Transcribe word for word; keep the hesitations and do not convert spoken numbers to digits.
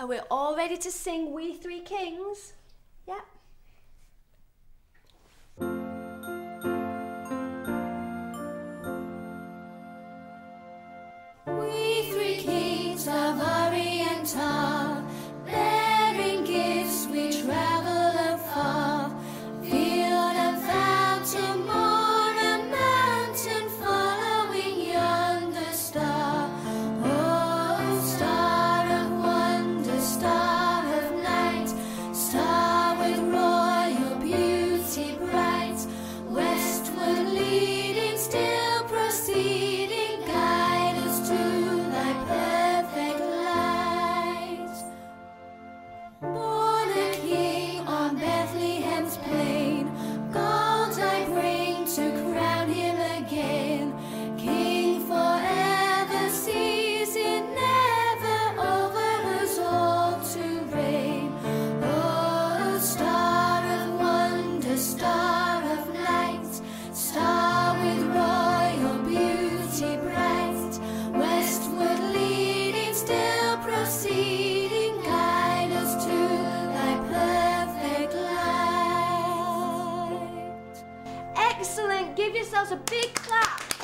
Are we all ready to sing We Three Kings? Yep. We three kings of Orient are, bearing gifts we travel afar. Field and fountain, moor and mountain, following yonder star. Oh, star of wonder, star of night, star with royal beauty bright, westward leading, still proceeding, guide us to thy perfect light. Born a king on Bethlehem's plain, gold I bring to crown him again. King forever, seizing never, over us all to reign. Oh, star of wonder, star of night, star with royal beauty bright, westward leading, still proceeding, guide us to thy perfect light. Excellent. Give yourselves a big clap.